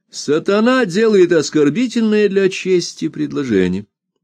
Сатана делает оскорбительное для чести предложение.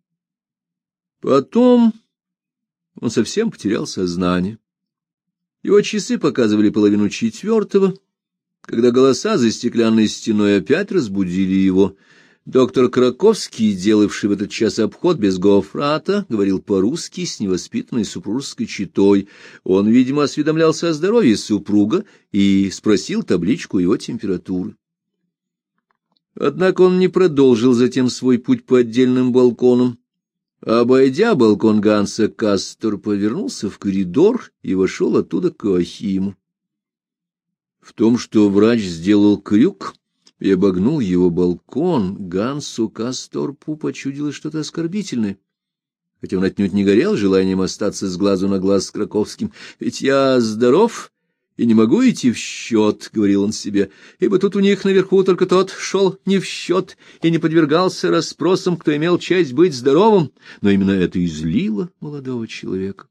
Потом он совсем потерял сознание. Его часы показывали 3:30, когда голоса за стеклянной стеной опять разбудили его. Доктор Краковский, делавший в этот час обход без гофрата, говорил по-русски с невоспитанной супружеской четой. Он, видимо, осведомлялся о здоровье супруга и спросил табличку его температуры. Однако он не продолжил затем свой путь по отдельным балконам. Обойдя балкон Ганса Касторпа, вернулся в коридор и вошел оттуда к Иоахиму. В том, что врач сделал крюк и обогнул его балкон, Гансу Касторпу почудилось что-то оскорбительное, хотя он отнюдь не горел желанием остаться с глазу на глаз с Краковским. «Ведь я здоров и не могу идти в счет», — говорил он себе, — «ибо тут у них наверху только тот шел не в счет и не подвергался расспросам, кто имел честь быть здоровым». Но именно это и злило молодого человека.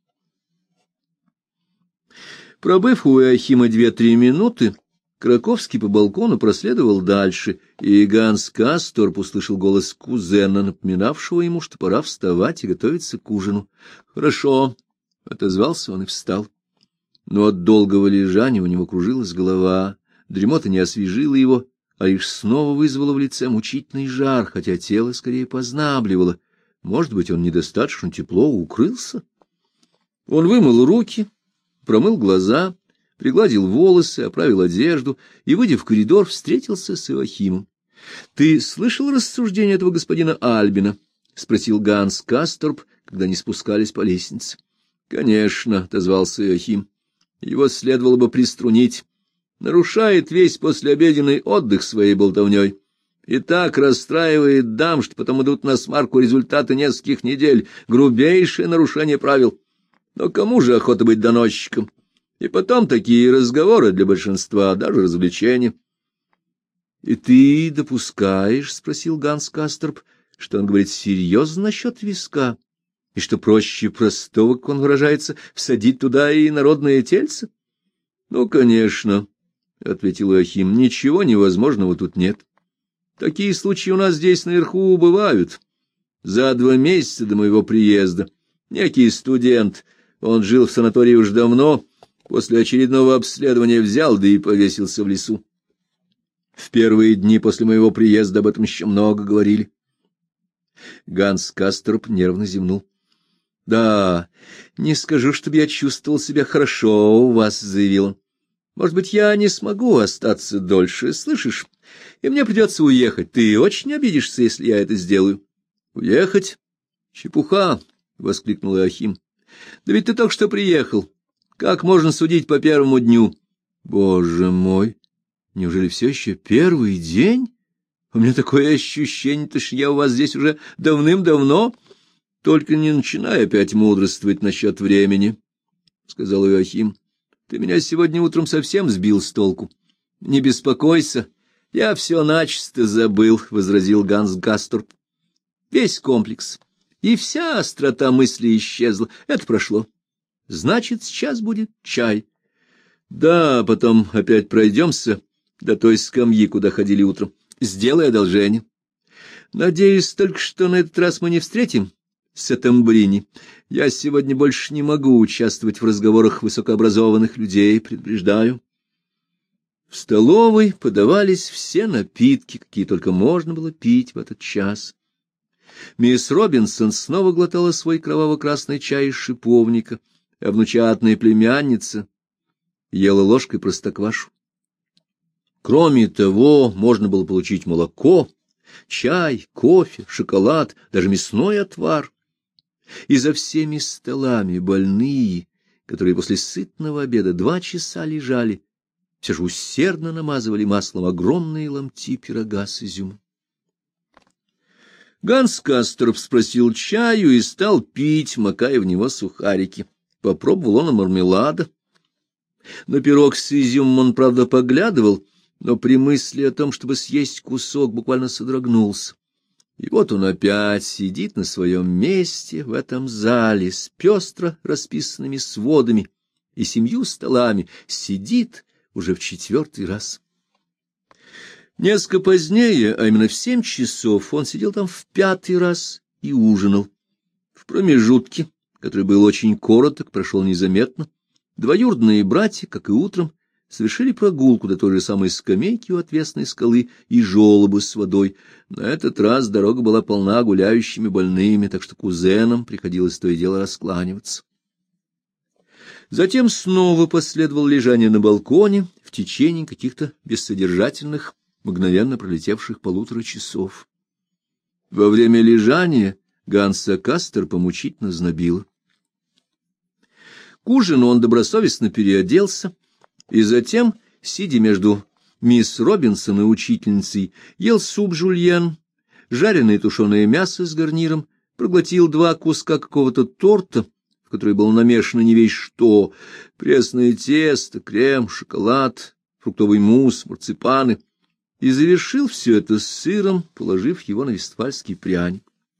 Пробыв у Иоахима 2-3 минуты, Краковский по балкону проследовал дальше, и Ганс Касторп услышал голос кузена, напоминавшего ему, что пора вставать и готовиться к ужину. «Хорошо», — отозвался он и встал. Но от долгого лежания у него кружилась голова, дремота не освежила его, а лишь снова вызвала в лице мучительный жар, хотя тело скорее познабливало. Может быть, он недостаточно тепло укрылся? Он вымыл руки, промыл глаза, пригладил волосы, оправил одежду и, выйдя в коридор, встретился с Иоахимом. — Ты слышал рассуждение этого господина Альбина? — спросил Ганс Касторп, когда они спускались по лестнице. — Конечно, — отозвался Иоахим. — Его следовало бы приструнить. Нарушает весь послеобеденный отдых своей болтовней. И так расстраивает дам, что потом идут на смарку результаты нескольких недель. Грубейшее нарушение правил. Но кому же охота быть доносчиком? И потом такие разговоры для большинства, даже развлечения. — И ты допускаешь, — спросил Ганс Касторп, — что он говорит серьезно насчет виска, и что проще простого, как он выражается, всадить туда и народное тельце? — Ну, конечно, — ответил Иоахим, — ничего невозможного тут нет. Такие случаи у нас здесь наверху бывают. За 2 месяца до моего приезда некий студент, он жил в санатории уж давно, после очередного обследования взял, да и повесился в лесу. В первые дни после моего приезда об этом еще много говорили. Ганс Касторп нервно зевнул. — Да, не скажу, чтобы я чувствовал себя хорошо у вас, — заявил он. — Может быть, я не смогу остаться дольше, слышишь? И мне придется уехать. Ты очень обидишься, если я это сделаю. — Уехать? Чепуха! — воскликнул Иоахим. — Да ведь ты только что приехал. Как можно судить по первому дню? Боже мой! Неужели все еще первый день? У меня такое ощущение, что я у вас здесь уже давным-давно. Только не начинай опять мудрствовать насчет времени, — сказал Иоахим. Ты меня сегодня утром совсем сбил с толку. Не беспокойся, я все начисто забыл, — возразил Ганс Касторп. Весь комплекс и вся острота мысли исчезла. Это прошло. Значит, сейчас будет чай. Да, потом опять пройдемся до той скамьи, куда ходили утром. Сделай одолжение. Надеюсь только, что на этот раз мы не встретим Сеттембрини. Я сегодня больше не могу участвовать в разговорах высокообразованных людей, предупреждаю. В столовой подавались все напитки, какие только можно было пить в этот час. Мисс Робинсон снова глотала свой кроваво-красный чай из шиповника, а внучатная племянница ела ложкой простоквашу. Кроме того, можно было получить молоко, чай, кофе, шоколад, даже мясной отвар. И за всеми столами больные, которые после сытного обеда 2 часа лежали, все же усердно намазывали маслом огромные ломти пирога с изюмом. Ганс Касторп спросил чаю и стал пить, макая в него сухарики. Попробовал он и мармелада. На пирог с изюмом он, правда, поглядывал, но при мысли о том, чтобы съесть кусок, буквально содрогнулся. И вот он опять сидит на своем месте в этом зале с пестро расписанными сводами и 7 столами, сидит уже в 4-й раз. Несколько позднее, а именно в 7 часов, он сидел там в 5-й раз и ужинал. В промежутке, который был очень короток, прошел незаметно, двоюродные братья, как и утром, совершили прогулку до той же самой скамейки у отвесной скалы и желоба с водой. На этот раз дорога была полна гуляющими больными, так что кузенам приходилось то и дело раскланиваться. Затем снова последовало лежание на балконе в течение каких-то бессодержательных, мгновенно пролетевших 1,5 часов. Во время лежания Ганса Касторпа мучительно знобило. К ужину он добросовестно переоделся, и затем, сидя между мисс Робинсон и учительницей, ел суп жульен, жареное тушеное мясо с гарниром, проглотил 2 куска какого-то торта, в который было намешано не весь что, пресное тесто, крем, шоколад, фруктовый мусс, марципаны, и завершил все это с сыром, положив его на вестфальский пряник.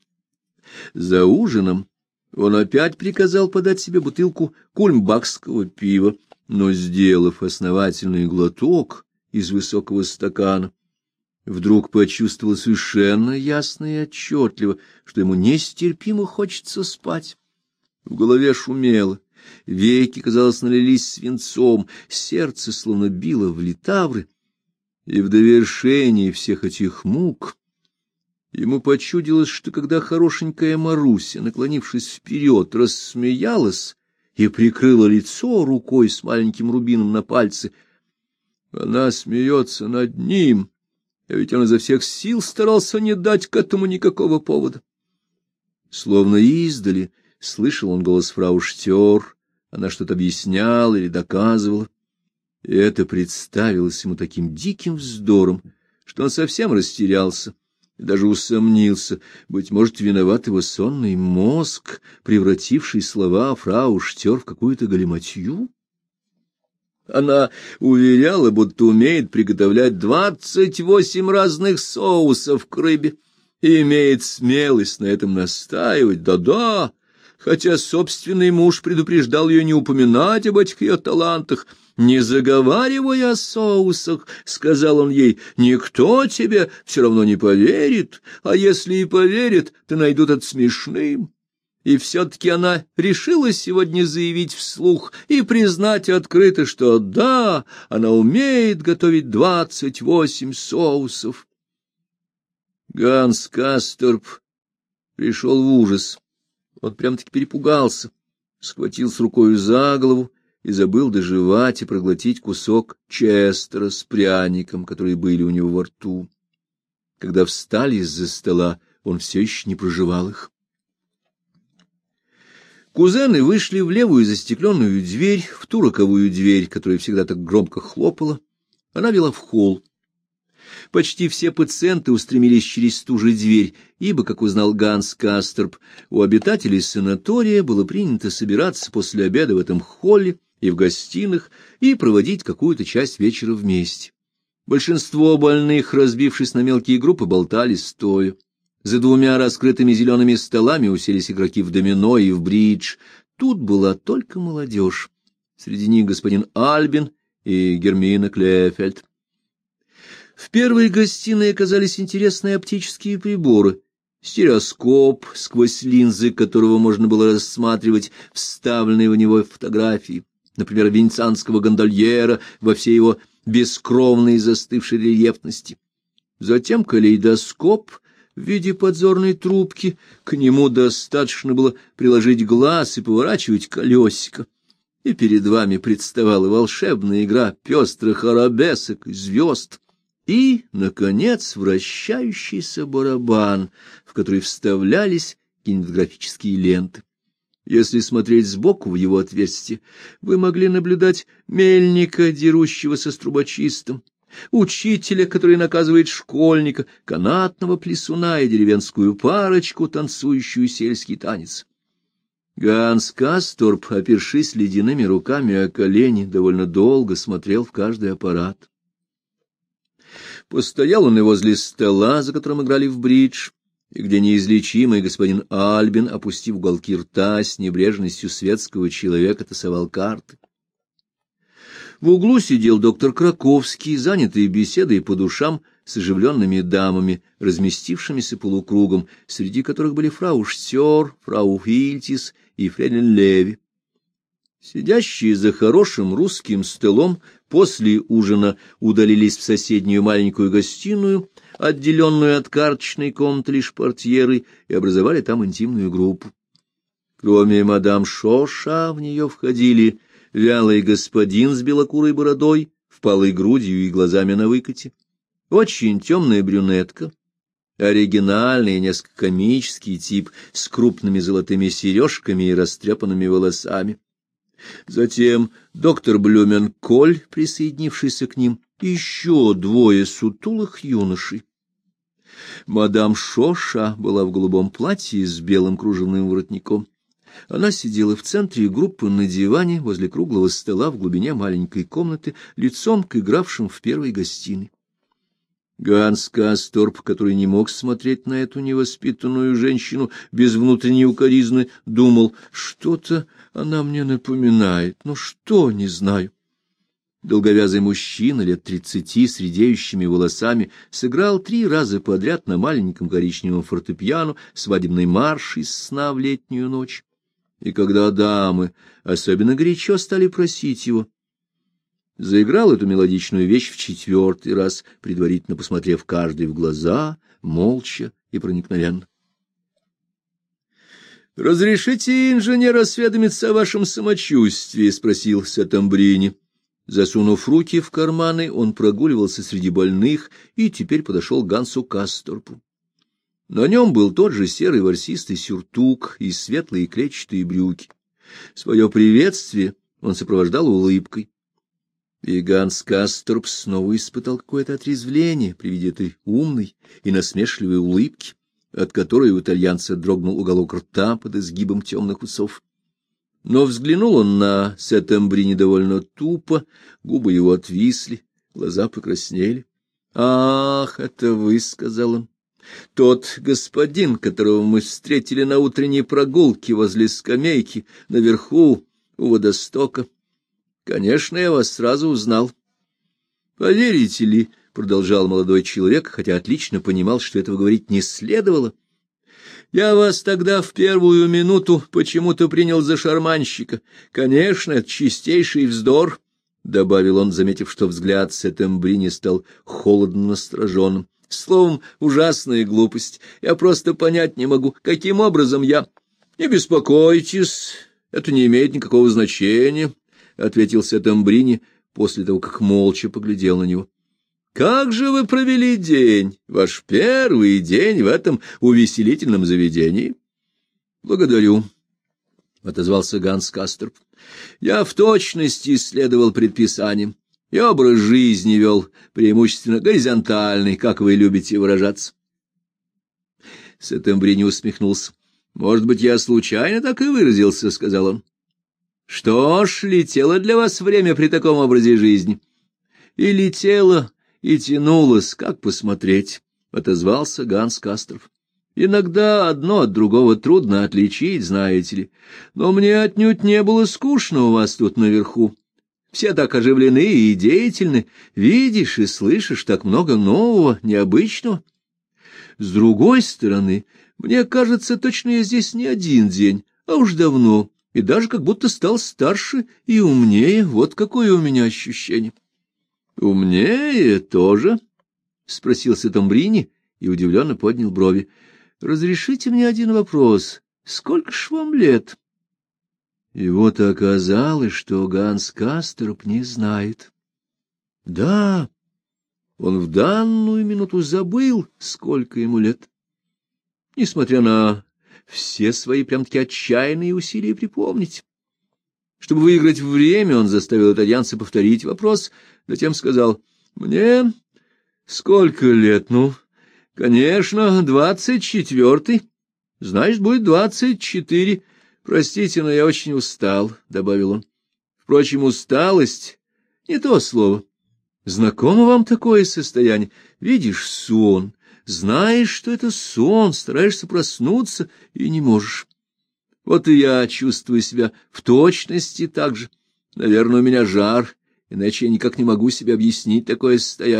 За ужином он опять приказал подать себе бутылку кульмбахского пива, но, сделав основательный глоток из высокого стакана, вдруг почувствовал совершенно ясно и отчетливо, что ему нестерпимо хочется спать. В голове шумело, веки, казалось, налились свинцом, сердце словно било в литавры, и в довершении всех этих мук ему почудилось, что когда хорошенькая Маруся, наклонившись вперед, рассмеялась и прикрыла лицо рукой с маленьким рубином на пальце, она смеется над ним, а ведь он изо всех сил старался не дать к этому никакого повода. Словно издали слышал он голос фрау Штёр, она что-то объясняла или доказывала, и это представилось ему таким диким вздором, что он совсем растерялся и даже усомнился, быть может, виноват его сонный мозг, превративший слова фрау Штёр в какую-то галиматью. Она уверяла, будто умеет приготовлять 28 разных соусов к рыбе и имеет смелость на этом настаивать, да-да, хотя собственный муж предупреждал ее не упоминать об этих ее талантах. «Не заговаривай о соусах», — сказал он ей, — «никто тебе все равно не поверит, а если и поверит, то найдут это смешным». И все-таки она решила сегодня заявить вслух и признать открыто, что да, она умеет готовить 28 соусов. Ганс Касторп пришел в ужас. Он прям-таки перепугался, схватился рукою за голову и забыл дожевать и проглотить кусок честера с пряником, которые были у него во рту. Когда встали из-за стола, он все еще не прожевал их. Кузены вышли в левую застекленную дверь, в ту роковую дверь, которая всегда так громко хлопала. Она вела в холл. Почти все пациенты устремились через ту же дверь, ибо, как узнал Ганс Касторп, у обитателей санатория было принято собираться после обеда в этом холле и в гостиных и проводить какую-то часть вечера вместе. Большинство больных, разбившись на мелкие группы, болтали стоя. За 2 раскрытыми зелеными столами уселись игроки в домино и в бридж. Тут была только молодежь. Среди них господин Альбин и Гермина Клефельд. В первой гостиной оказались интересные оптические приборы. Стереоскоп, сквозь линзы которого можно было рассматривать вставленные в него фотографии, например, венецианского гондольера во всей его бескровной застывшей рельефности. Затем калейдоскоп в виде подзорной трубки, к нему достаточно было приложить глаз и поворачивать колесико, и перед вами представала волшебная игра пестрых арабесок и звезд, и, наконец, вращающийся барабан, в который вставлялись кинематографические ленты. Если смотреть сбоку в его отверстие, вы могли наблюдать мельника, дерущегося с трубочистом, учителя, который наказывает школьника, канатного плясуна и деревенскую парочку, танцующую сельский танец. Ганс Касторп, опершись ледяными руками о колени, довольно долго смотрел в каждый аппарат. Постоял он и возле стола, за которым играли в бридж, и где неизлечимый господин Альбин, опустив уголки рта, с небрежностью светского человека тасовал карты. В углу сидел доктор Краковский, занятый беседой по душам с оживленными дамами, разместившимися полукругом, среди которых были фрау Штёр, фрау Хильтис и фрейлин Леви. Сидящие за хорошим русским столом после ужина удалились в соседнюю маленькую гостиную, отделенную от карточной комнаты лишь портьерой, и образовали там интимную группу. Кроме мадам Шоша в нее входили вялый господин с белокурой бородой, впалой грудью и глазами на выкате, очень темная брюнетка, оригинальный и несколько комический тип с крупными золотыми сережками и растрепанными волосами. Затем доктор Блюменколь, присоединившийся к ним, и еще двое сутулых юношей. Мадам Шоша была в голубом платье с белым кружевным воротником. Она сидела в центре группы на диване возле круглого стола в глубине маленькой комнаты, лицом к игравшим в первой гостиной. Ганс Касторп, который не мог смотреть на эту невоспитанную женщину без внутренней укоризны, думал: что-то она мне напоминает, но что, не знаю. Долговязый мужчина лет 30 с редеющими волосами сыграл 3 раза подряд на маленьком коричневом фортепиано свадебный марш из «Сна в летнюю ночь». И когда дамы особенно горячо стали просить его, заиграл эту мелодичную вещь в 4-й раз, предварительно посмотрев каждый в глаза, молча и проникновенно. — Разрешите, инженер, осведомиться о вашем самочувствии? — спросил Сеттембрини. Засунув руки в карманы, он прогуливался среди больных и теперь подошел к Гансу Касторпу. На нем был тот же серый ворсистый сюртук и светлые клетчатые брюки. Свое приветствие он сопровождал улыбкой. И Ганс Касторп снова испытал какое-то отрезвление при виде этой умной и насмешливой улыбки, от которой у итальянца дрогнул уголок рта под изгибом темных усов. Но взглянул он на Сеттембрини довольно тупо, губы его отвисли, глаза покраснели. — Ах, это вы, — сказал он, — тот господин, которого мы встретили на утренней прогулке возле скамейки наверху у водостока. Конечно, я вас сразу узнал. — Поверите ли, — продолжал молодой человек, хотя отлично понимал, что этого говорить не следовало, — я вас тогда в первую минуту почему-то принял за шарманщика. Конечно, это чистейший вздор, — добавил он, заметив, что взгляд Сеттембрини стал холодно настороженным. — Словом, ужасная глупость. Я просто понять не могу, каким образом я... — Не беспокойтесь, это не имеет никакого значения, — ответил Сеттембрини после того, как молча поглядел на него. — Как же вы провели день, ваш первый день в этом увеселительном заведении? — Благодарю, — отозвался Ганс Касторп. — Я в точности следовал предписаниям и образ жизни вел, преимущественно горизонтальный, как вы любите выражаться. Сеттембрини усмехнулся. — Может быть, я случайно так и выразился, — сказал он. — Что ж, летело для вас время при таком образе жизни. — И летело, и тянулось, как посмотреть, — отозвался Ганс Касторп. — Иногда одно от другого трудно отличить, знаете ли. Но мне отнюдь не было скучно у вас тут наверху. Все так оживлены и деятельны. Видишь и слышишь так много нового, необычного. С другой стороны, мне кажется, точно я здесь не один день, а уж давно, и даже как будто стал старше и умнее. Вот какое у меня ощущение. — Умнее тоже? — спросил Сеттембрини и удивленно поднял брови. — Разрешите мне один вопрос. Сколько ж вам лет? И вот оказалось, что Ганс Касторп не знает. Да, он в данную минуту забыл, сколько ему лет. Несмотря на все свои прям-таки отчаянные усилия припомнить. Чтобы выиграть время, он заставил итальянца повторить вопрос, затем сказал: — Мне сколько лет? Ну, конечно, 24-й. Значит, будет 24. Простите, но я очень устал, — добавил он. Впрочем, усталость — не то слово. Знакомо вам такое состояние? Видишь сон, знаешь, что это сон, стараешься проснуться и не можешь. Вот и я чувствую себя в точности так же. Наверное, у меня жар, иначе я никак не могу себе объяснить такое состояние.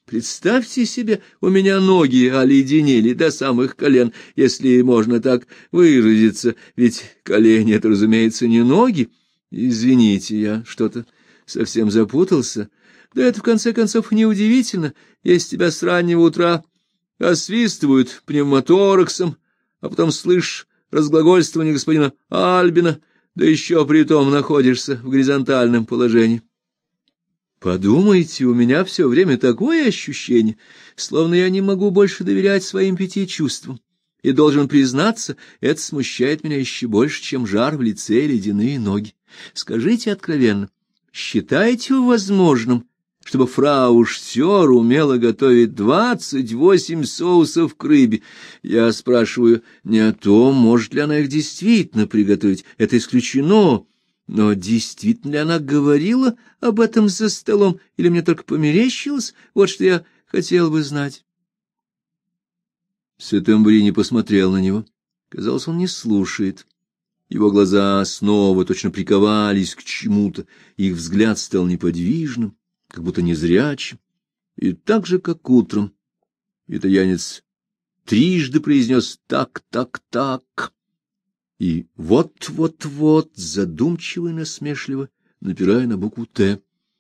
Представьте себе, у меня ноги оледенели до самых колен, если можно так выразиться, ведь колени — это, разумеется, не ноги. Извините, я что-то совсем запутался. Да это, в конце концов, неудивительно, если тебя с раннего утра освистывают пневмотораксом, а потом слышишь разглагольствование господина Альбина, да еще при том находишься в горизонтальном положении. Подумайте, у меня все время такое ощущение, словно я не могу больше доверять своим 5 чувствам. И должен признаться, это смущает меня еще больше, чем жар в лице и ледяные ноги. Скажите откровенно, считаете вы возможным, чтобы фрау Штёр умела готовить 28 соусов к рыбе? Я спрашиваю не о том, может ли она их действительно приготовить, это исключено, но действительно ли она говорила об этом за столом, или мне только померещилось? Вот что я хотел бы знать. Сеттембрини посмотрел на него. Казалось, он не слушает. Его глаза снова точно приковались к чему-то, их взгляд стал неподвижным, как будто незрячим. И так же, как утром, итальянец трижды произнес «так, так, так». И вот-вот-вот, задумчиво и насмешливо, напирая на букву «Т».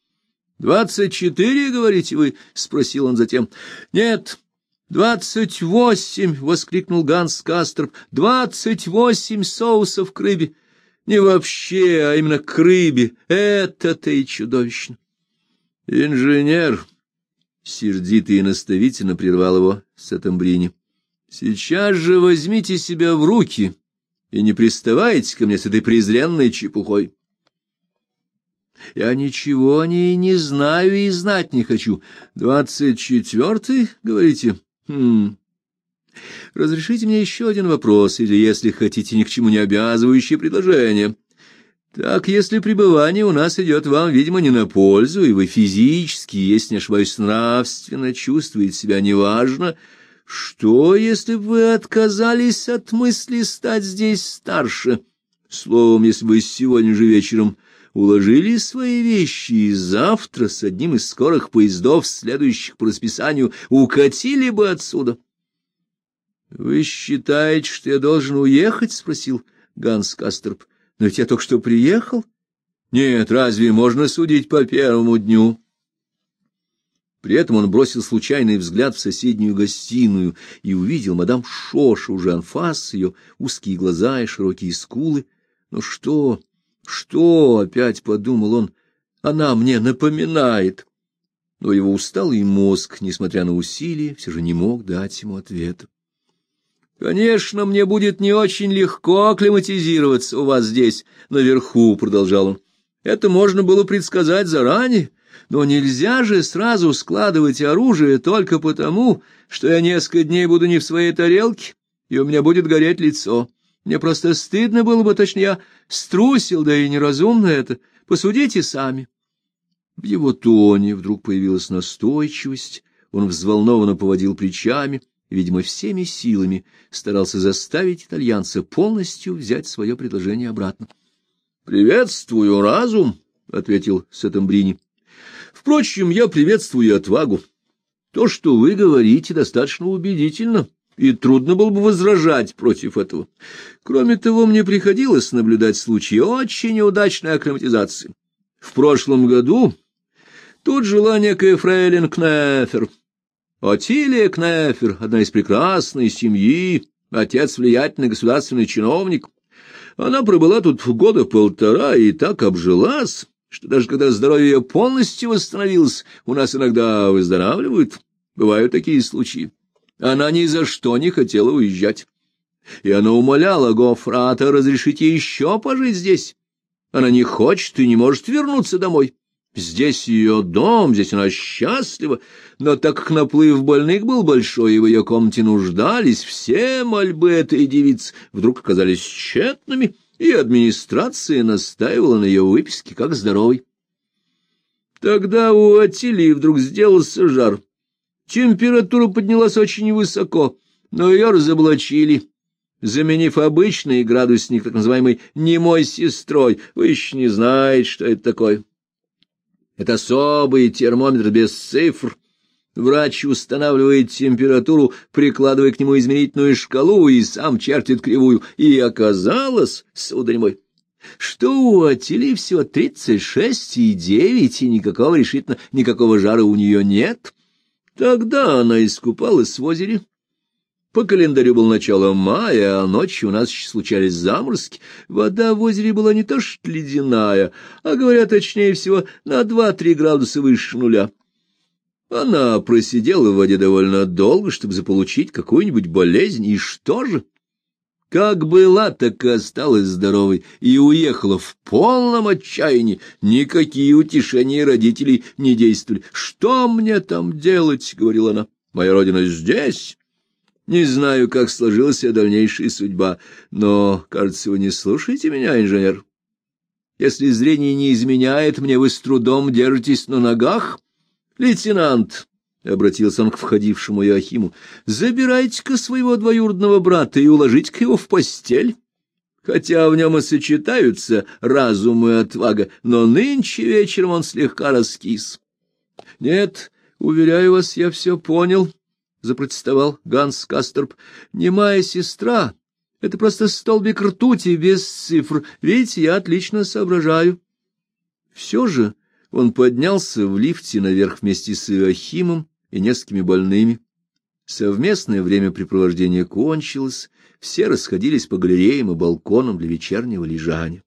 24, говорите вы? — спросил он затем. — Нет, 28, — воскликнул Ганс Касторп. 28 соусов к рыбе. Не вообще, а именно к рыбе. Это-то и чудовищно. — Инженер, — сердито и наставительно прервал его Сеттембрини, — сейчас же возьмите себя в руки и не приставайте ко мне с этой презренной чепухой. Я ничего о ней не знаю и знать не хочу. 24-й, говорите? Разрешите мне еще один вопрос, или, если хотите, ни к чему не обязывающее предложение. Так, если пребывание у нас идет вам, видимо, не на пользу, и вы физически, если не ошибаюсь, нравственно чувствуете себя неважно, что, если бы вы отказались от мысли стать здесь старше? Словом, если бы сегодня же вечером уложили свои вещи и завтра с одним из скорых поездов, следующих по расписанию, укатили бы отсюда. — Вы считаете, что я должен уехать? — спросил Ганс Касторп. — Но ведь я только что приехал. — Нет, разве можно судить по первому дню? При этом он бросил случайный взгляд в соседнюю гостиную и увидел мадам Шош уже анфас, ее узкие глаза и широкие скулы. Ну что, опять подумал он, она мне напоминает. Но его усталый мозг, несмотря на усилия, все же не мог дать ему ответа. «Конечно, мне будет не очень легко акклиматизироваться у вас здесь, наверху», — продолжал он. «Это можно было предсказать заранее, но нельзя же сразу складывать оружие только потому, что я несколько дней буду не в своей тарелке, и у меня будет гореть лицо. Мне просто стыдно было бы, точнее, я струсил, да и неразумно это. Посудите сами». В его тоне вдруг появилась настойчивость, он взволнованно поводил плечами, видимо, всеми силами старался заставить итальянца полностью взять свое предложение обратно. — Приветствую разум, — ответил Сеттембрини. — Впрочем, я приветствую отвагу. То, что вы говорите, достаточно убедительно, и трудно было бы возражать против этого. Кроме того, мне приходилось наблюдать случаи очень неудачной акклиматизации. В прошлом году тут жила некая фрейлин Кнефер. Отилия Кнефер, одна из прекрасной семьи, отец влиятельный государственный чиновник. Она пробыла тут года полтора и так обжилась, что даже когда здоровье ее полностью восстановилось, у нас иногда выздоравливают. Бывают такие случаи. Она ни за что не хотела уезжать. И она умоляла Гофрата разрешить ей еще пожить здесь. Она не хочет и не может вернуться домой. Здесь ее дом, здесь она счастлива, но так как наплыв больных был большой, и в ее комнате нуждались, все мольбы этой девицы вдруг оказались тщетными, и администрация настаивала на ее выписке как здоровой. Тогда у Атилии вдруг сделался жар. Температура поднялась очень высоко, но ее разоблачили, заменив обычный градусник так называемой немой сестрой. Вы еще не знаете, что это такое. Это особый термометр без цифр. Врач устанавливает температуру, прикладывая к нему измерительную шкалу, и сам чертит кривую. И оказалось, сударь мой, что у Атили всего 36,9, и никакого жара у нее нет. Тогда она искупалась в озере. По календарю было начало мая, а ночью у нас еще случались заморозки. Вода в озере была не то что ледяная, а, говоря точнее всего, на 2-3 градуса выше нуля. Она просидела в воде довольно долго, чтобы заполучить какую-нибудь болезнь, и что же? Как была, так и осталась здоровой, и уехала в полном отчаянии. Никакие утешения родителей не действовали. «Что мне там делать?» — говорила она. «Моя родина здесь». Не знаю, как сложилась ее дальнейшая судьба, но, кажется, вы не слушаете меня, инженер. Если зрение не изменяет мне, вы с трудом держитесь на ногах. Лейтенант, — обратился он к входившему Иоахиму, — забирайте-ка своего двоюродного брата и уложите-ка его в постель. Хотя в нем и сочетаются разум и отвага, но нынче вечером он слегка раскис. — Нет, уверяю вас, я все понял, — запротестовал Ганс Касторп. — Немая сестра — это просто столбик ртути без цифр. Видите, я отлично соображаю. Все же он поднялся в лифте наверх вместе с Иоахимом и несколькими больными. Совместное времяпрепровождение кончилось, все расходились по галереям и балконам для вечернего лежания.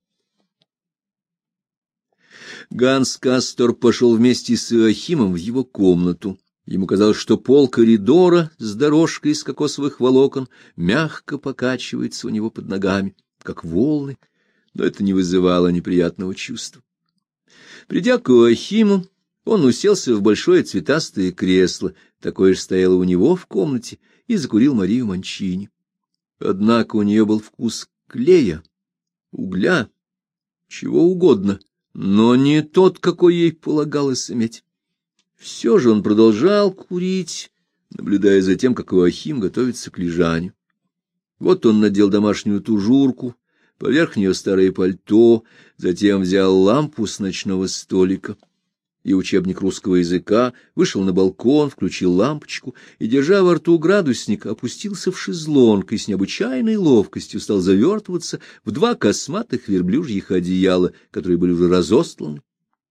Ганс Касторп пошел вместе с Иоахимом в его комнату. Ему казалось, что пол коридора с дорожкой из кокосовых волокон мягко покачивается у него под ногами, как волны, но это не вызывало неприятного чувства. Придя к Иоахиму, он уселся в большое цветастое кресло, такое же стояло у него в комнате, и закурил Марию Манчини. Однако у нее был вкус клея, угля, чего угодно, но не тот, какой ей полагалось иметь. Все же он продолжал курить, наблюдая за тем, как Иоахим готовится к лежанию. Вот он надел домашнюю тужурку, поверх нее старое пальто, затем взял лампу с ночного столика и учебник русского языка, вышел на балкон, включил лампочку и, держа во рту градусник, опустился в шезлонг и с необычайной ловкостью стал завертываться в 2 косматых верблюжьих одеяла, которые были уже разостланы.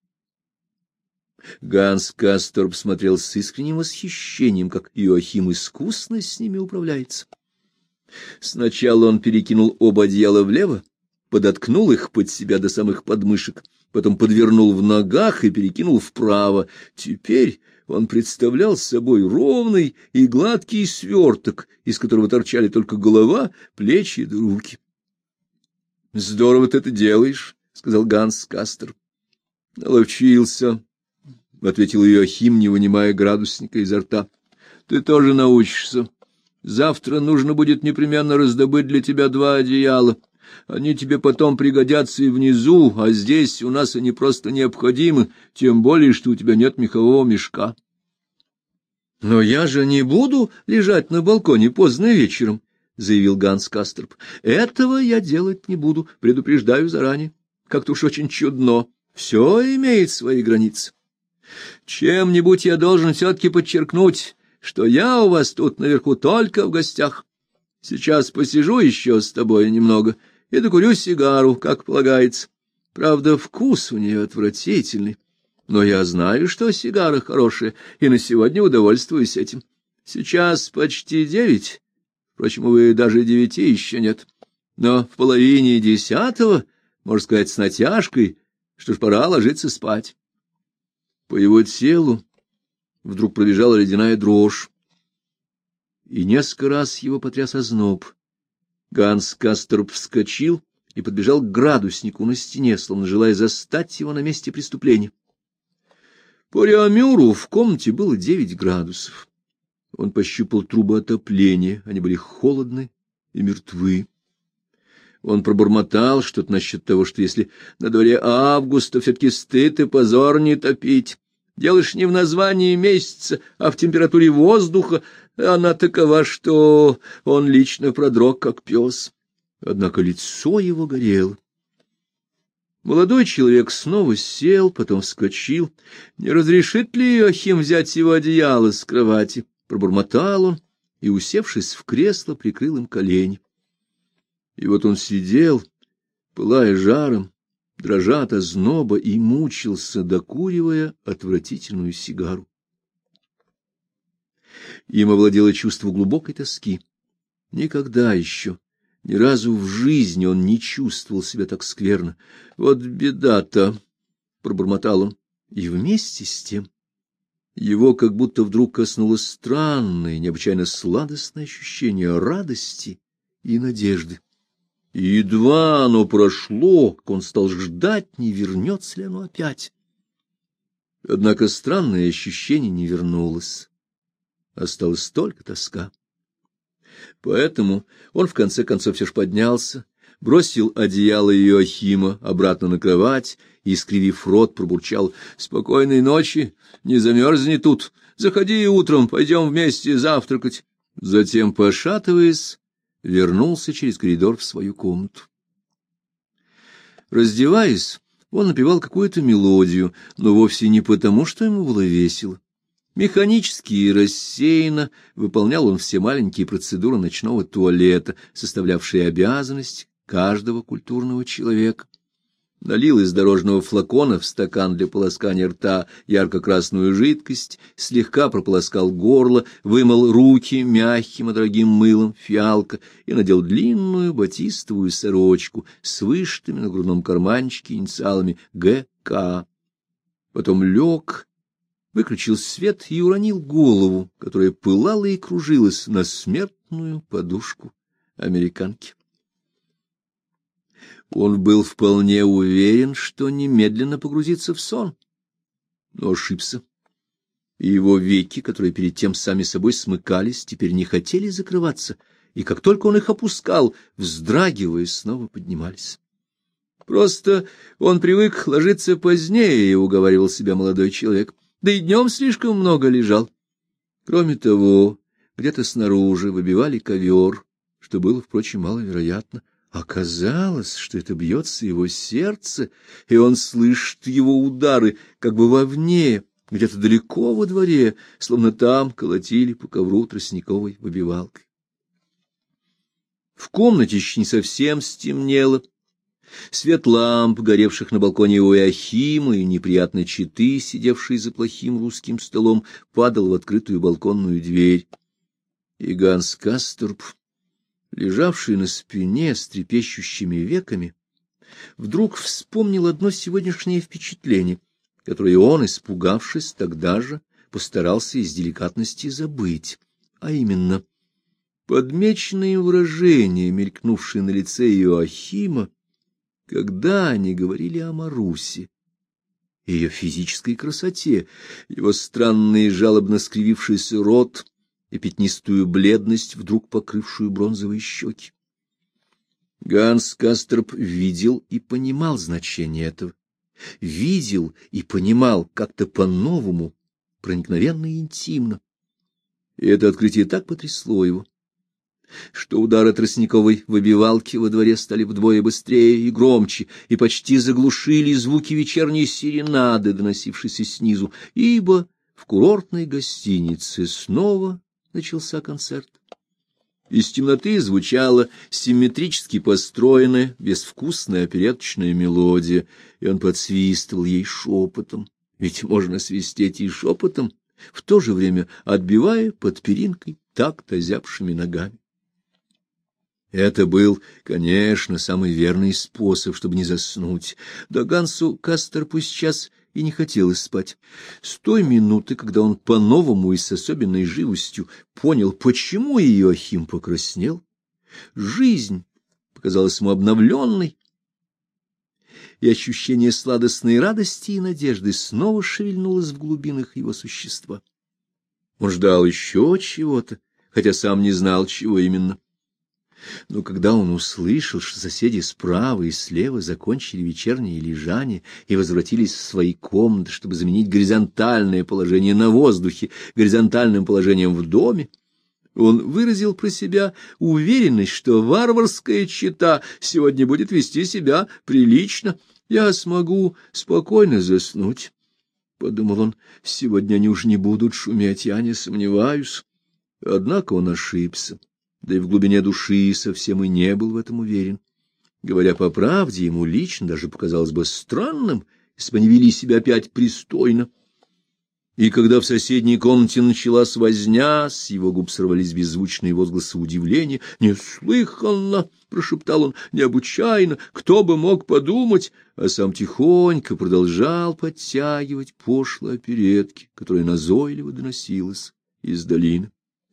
Ганс Касторп смотрел с искренним восхищением, как Иоахим искусно с ними управляется. Сначала он перекинул оба одеяла влево, подоткнул их под себя до самых подмышек, потом подвернул в ногах и перекинул вправо. Теперь он представлял собой ровный и гладкий сверток, из которого торчали только голова, плечи да руки. — Здорово ты это делаешь, — сказал Ганс Касторп. — Наловчился, — ответил Иоахим, не вынимая градусника изо рта. — Ты тоже научишься. Завтра нужно будет непременно раздобыть для тебя 2 одеяла. Они тебе потом пригодятся и внизу, а здесь у нас они просто необходимы, тем более, что у тебя нет мехового мешка. — Но я же не буду лежать на балконе поздно вечером, — заявил Ганс Касторп. — Этого я делать не буду, предупреждаю заранее. Как-то уж очень чудно. Все имеет свои границы. Чем-нибудь я должен все-таки подчеркнуть, что я у вас тут наверху только в гостях. Сейчас посижу еще с тобой немного и докурю сигару, как полагается. Правда, вкус у нее отвратительный, но я знаю, что сигара хорошая, и на сегодня удовольствуюсь этим. Сейчас почти 9, впрочем, увы, даже 9 еще нет, но в половине 10, можно сказать, с натяжкой, что ж, пора ложиться спать. По его телу вдруг пробежала ледяная дрожь, и несколько раз его потряс озноб. Ганс Касторп вскочил и подбежал к градуснику на стене, словно желая застать его на месте преступления. По Реамюру в комнате было 9 градусов. Он пощупал трубы отопления, они были холодны и мертвы. Он пробормотал что-то насчет того, что если на дворе август, то все-таки стыд и позор не топить. Делаешь не в названии месяца, а в температуре воздуха. Она такова, что он лично продрог, как пес. Однако лицо его горело. Молодой человек снова сел, потом вскочил. — Не разрешит ли Иоахим взять его одеяло с кровати? — пробормотал он и, усевшись в кресло, прикрыл им колени. И вот он сидел, пылая жаром, дрожа от озноба, и мучился, докуривая отвратительную сигару. Им овладело чувство глубокой тоски. Никогда еще, ни разу в жизни он не чувствовал себя так скверно. «Вот беда-то!» — пробормотал он. И вместе с тем его как будто вдруг коснулось странное, необычайно сладостное ощущение радости и надежды. И едва оно прошло, как он стал ждать, не вернется ли оно опять. Однако странное ощущение не вернулось. Осталась только тоска. Поэтому он в конце концов все ж поднялся, бросил одеяло Иоахима обратно на кровать и, искривив рот, пробурчал: «Спокойной ночи, не замерзни тут, заходи утром, пойдем вместе завтракать». Затем, пошатываясь, вернулся через коридор в свою комнату. Раздеваясь, он напевал какую-то мелодию, но вовсе не потому, что ему было весело. Механически и рассеянно выполнял он все маленькие процедуры ночного туалета, составлявшие обязанность каждого культурного человека. Налил из дорожного флакона в стакан для полоскания рта ярко-красную жидкость, слегка прополоскал горло, вымыл руки мягким и дорогим мылом фиалка и надел длинную батистовую сорочку с вышитыми на грудном карманчике инициалами Г.К. Потом лег, выключил свет и уронил голову, которая пылала и кружилась, на смертную подушку американки. Он был вполне уверен, что немедленно погрузится в сон, но ошибся, и его веки, которые перед тем сами собой смыкались, теперь не хотели закрываться, и как только он их опускал, вздрагивая, снова поднимались. Просто он привык ложиться позднее, — уговаривал себя молодой человек, — да и днем слишком много лежал. Кроме того, где-то снаружи выбивали ковер, что было, впрочем, маловероятно. Оказалось, что это бьется его сердце, и он слышит его удары как бы вовне, где-то далеко во дворе, словно там колотили по ковру тростниковой выбивалкой. В комнате еще не совсем стемнело. Свет ламп, горевших на балконе у Иоахима, и неприятной четы, сидевшей за плохим русским столом, падал в открытую балконную дверь. И Ганс Касторп, лежавший на спине с трепещущими веками, вдруг вспомнил одно сегодняшнее впечатление, которое он, испугавшись, тогда же постарался из деликатности забыть, а именно подмеченные выражения, мелькнувшие на лице Иоахима, когда они говорили о Марусе, ее физической красоте, его странный жалобно скривившийся рот и пятнистую бледность, вдруг покрывшую бронзовые щеки. Ганс Касторп видел и понимал значение этого, видел и понимал как-то по-новому, проникновенно и интимно. И это открытие так потрясло его, что удары тростниковой выбивалки во дворе стали вдвое быстрее и громче, и почти заглушили звуки вечерней серенады, доносившейся снизу, ибо в курортной гостинице снова начался концерт. Из темноты звучала симметрически построенная, безвкусная опереточная мелодия, и он подсвистывал ей шепотом, ведь можно свистеть и шепотом, в то же время отбивая под перинкой такт озябшими ногами. Это был, конечно, самый верный способ, чтобы не заснуть. Да Гансу Касторпу сейчас и не хотелось спать. С той минуты, когда он по-новому и с особенной живостью понял, почему Иоахим покраснел, жизнь показалась ему обновленной, и ощущение сладостной радости и надежды снова шевельнулось в глубинах его существа. Он ждал еще чего-то, хотя сам не знал, чего именно. Но когда он услышал, что соседи справа и слева закончили вечернее лежание и возвратились в свои комнаты, чтобы заменить горизонтальное положение на воздухе горизонтальным положением в доме, Он выразил про себя уверенность, что варварская чета сегодня будет вести себя прилично. «Я смогу спокойно заснуть», — подумал он, — «сегодня они уж не будут шуметь, я не сомневаюсь». Однако он ошибся, да и в глубине души совсем и не был в этом уверен. Говоря по правде, ему лично даже показалось бы странным, если бы они вели себя опять пристойно. И когда в соседней комнате началась возня, с его губ сорвались беззвучные возгласы удивления. «Неслыханно!» — прошептал он, — «необычайно! Кто бы мог подумать!» А сам тихонько продолжал подтягивать пошлые оперетки, которая назойливо доносилась из долины.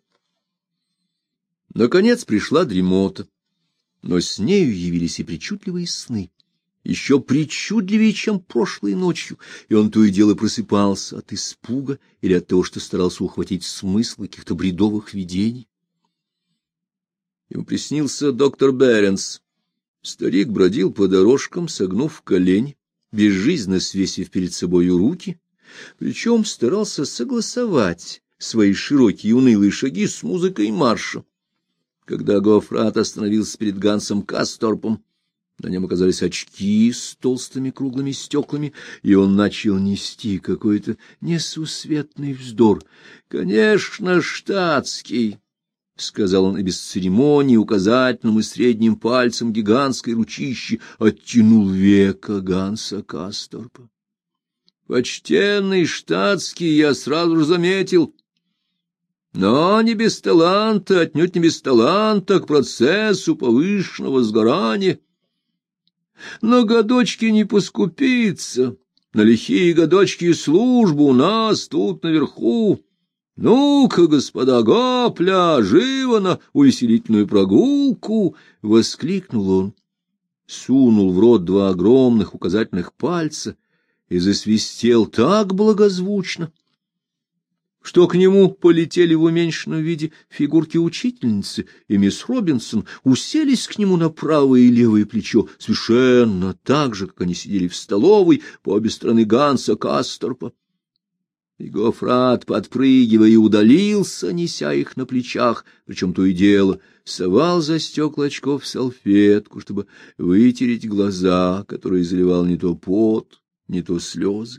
Наконец пришла дремота, но с нею явились и причудливые сны, еще причудливее, чем прошлой ночью, и он то и дело просыпался от испуга или от того, что старался ухватить смысл каких-то бредовых видений. Ему приснился доктор Беренс. Старик бродил по дорожкам, согнув колени, безжизненно свесив перед собою руки, причем старался согласовать свои широкие унылые шаги с музыкой марша. Когда Гофрат остановился перед Гансом Касторпом, на нем оказались очки с толстыми круглыми стеклами, и он начал нести какой-то несусветный вздор. — Конечно, штатский, — сказал он и без церемонии указательным и средним пальцем гигантской ручищи оттянул веко Ганса Касторпа. — Почтенный штатский, я сразу же заметил. Но не без таланта, отнюдь не без таланта к процессу повышенного сгорания. Но годочки не поскупиться, на лихие годочки службу у нас тут наверху. Ну-ка, господа, гопля, живо на увеселительную прогулку! — воскликнул он, сунул в рот два огромных указательных пальца и засвистел так благозвучно, что к нему полетели в уменьшенном виде фигурки учительницы, и мисс Робинсон уселись к нему на правое и левое плечо, совершенно так же, как они сидели в столовой по обе стороны Ганса Касторпа. И Гофрат, подпрыгивая, удалился, неся их на плечах, причем то и дело совал за стекла очков салфетку, чтобы вытереть глаза, которые заливал не то пот, не то слезы.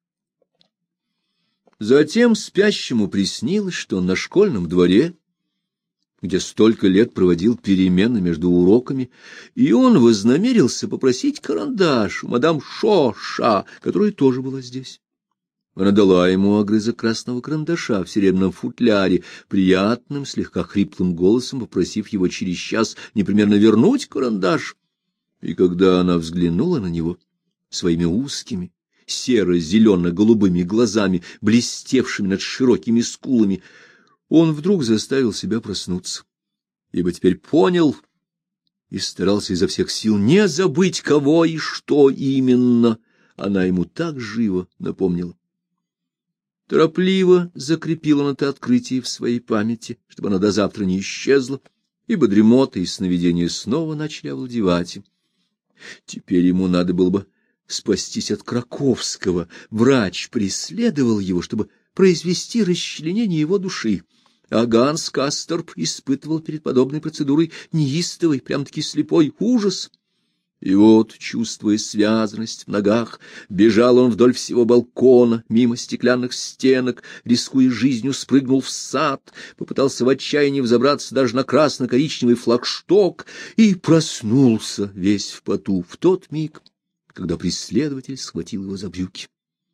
Затем спящему приснилось, что он на школьном дворе, где столько лет проводил перемены между уроками, и он вознамерился попросить карандаш у мадам Шоша, которая тоже была здесь. Она дала ему огрызок красного карандаша в серебряном футляре, приятным, слегка хриплым голосом попросив его через час непременно вернуть карандаш. И когда она взглянула на него своими узкими, серо-зелено-голубыми глазами, блестевшими над широкими скулами, он вдруг заставил себя проснуться, ибо теперь понял и старался изо всех сил не забыть, кого и что именно она ему так живо напомнила. Торопливо закрепил он это открытие в своей памяти, чтобы оно до завтра не исчезло, ибо дремота и сновидения снова начали овладевать им. Теперь ему надо было бы спастись от Краковского. Врач преследовал его, чтобы произвести расчленение его души. А Ганс Касторп испытывал перед подобной процедурой неистовый, прям-таки слепой ужас. И вот, чувствуя связанность в ногах, бежал он вдоль всего балкона, мимо стеклянных стенок, рискуя жизнью, спрыгнул в сад, попытался в отчаянии взобраться даже на красно-коричневый флагшток и проснулся весь в поту в тот миг, когда преследователь схватил его за брюки.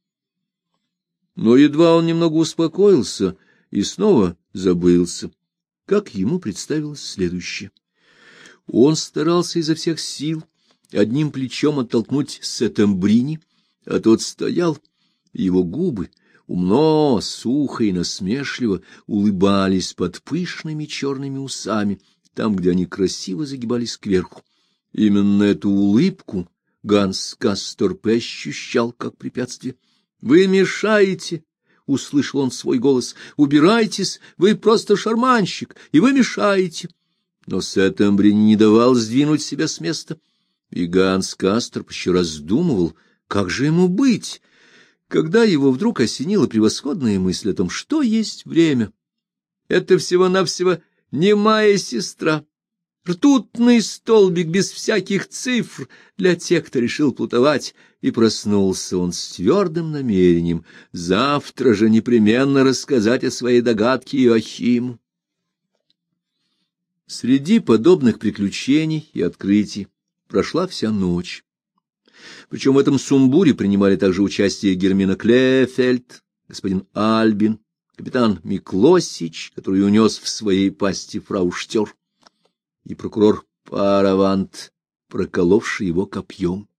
Но едва он немного успокоился и снова забылся, как ему представилось следующее. Он старался изо всех сил одним плечом оттолкнуть Сеттембрини, а тот стоял, и его губы умно, сухо и насмешливо улыбались под пышными черными усами, там, где они красиво загибались кверху. Именно эту улыбку Ганс Касторп ощущал как препятствие. — Вы мешаете! — услышал он свой голос. — Убирайтесь! Вы просто шарманщик, и вы мешаете! Но Сеттембрини не давал сдвинуть себя с места, и Ганс Касторп еще раздумывал, как же ему быть, когда его вдруг осенила превосходная мысль о том, что есть время. Это всего-навсего немая сестра. Ртутный столбик без всяких цифр для тех, кто решил плутовать, и проснулся он с твердым намерением завтра же непременно рассказать о своей догадке Иоахиму. Среди подобных приключений и открытий прошла вся ночь. Причем в этом сумбуре принимали также участие Гермина Клефельд, господин Альбин, капитан Миклосич, который унес в своей пасти фрау Штёр, и прокурор Паравант, проколовший его копьем.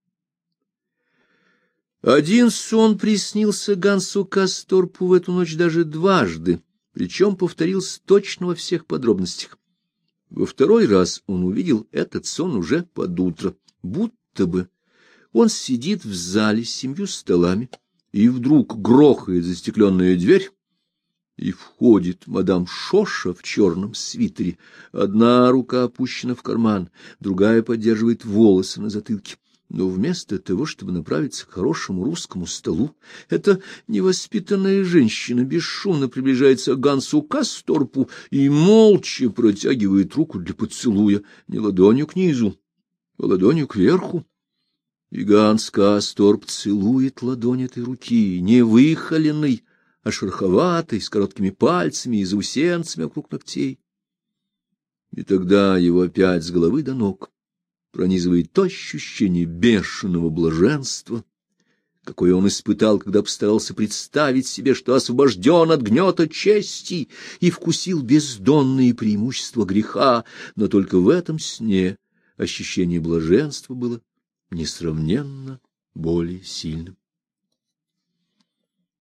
Один сон приснился Гансу Касторпу в эту ночь даже дважды, причем повторился точно во всех подробностях. Во второй раз он увидел этот сон уже под утро, будто бы он сидит в зале с 7 столами, и вдруг грохает застекленная дверь, и входит мадам Шоша в черном свитере. Одна рука опущена в карман, другая поддерживает волосы на затылке. Но вместо того, чтобы направиться к хорошему русскому столу, эта невоспитанная женщина бесшумно приближается к Гансу Касторпу и молча протягивает руку для поцелуя, не ладонью к низу, а ладонью кверху. И Ганс Касторп целует ладонь этой руки, не выхоленной, а шероховатой, с короткими пальцами и заусенцами вокруг ногтей. И тогда его опять с головы до ног пронизывает то ощущение бешеного блаженства, какое он испытал, когда постарался представить себе, что освобожден от гнета чести и вкусил бездонные преимущества греха, но только в этом сне ощущение блаженства было несравненно более сильным.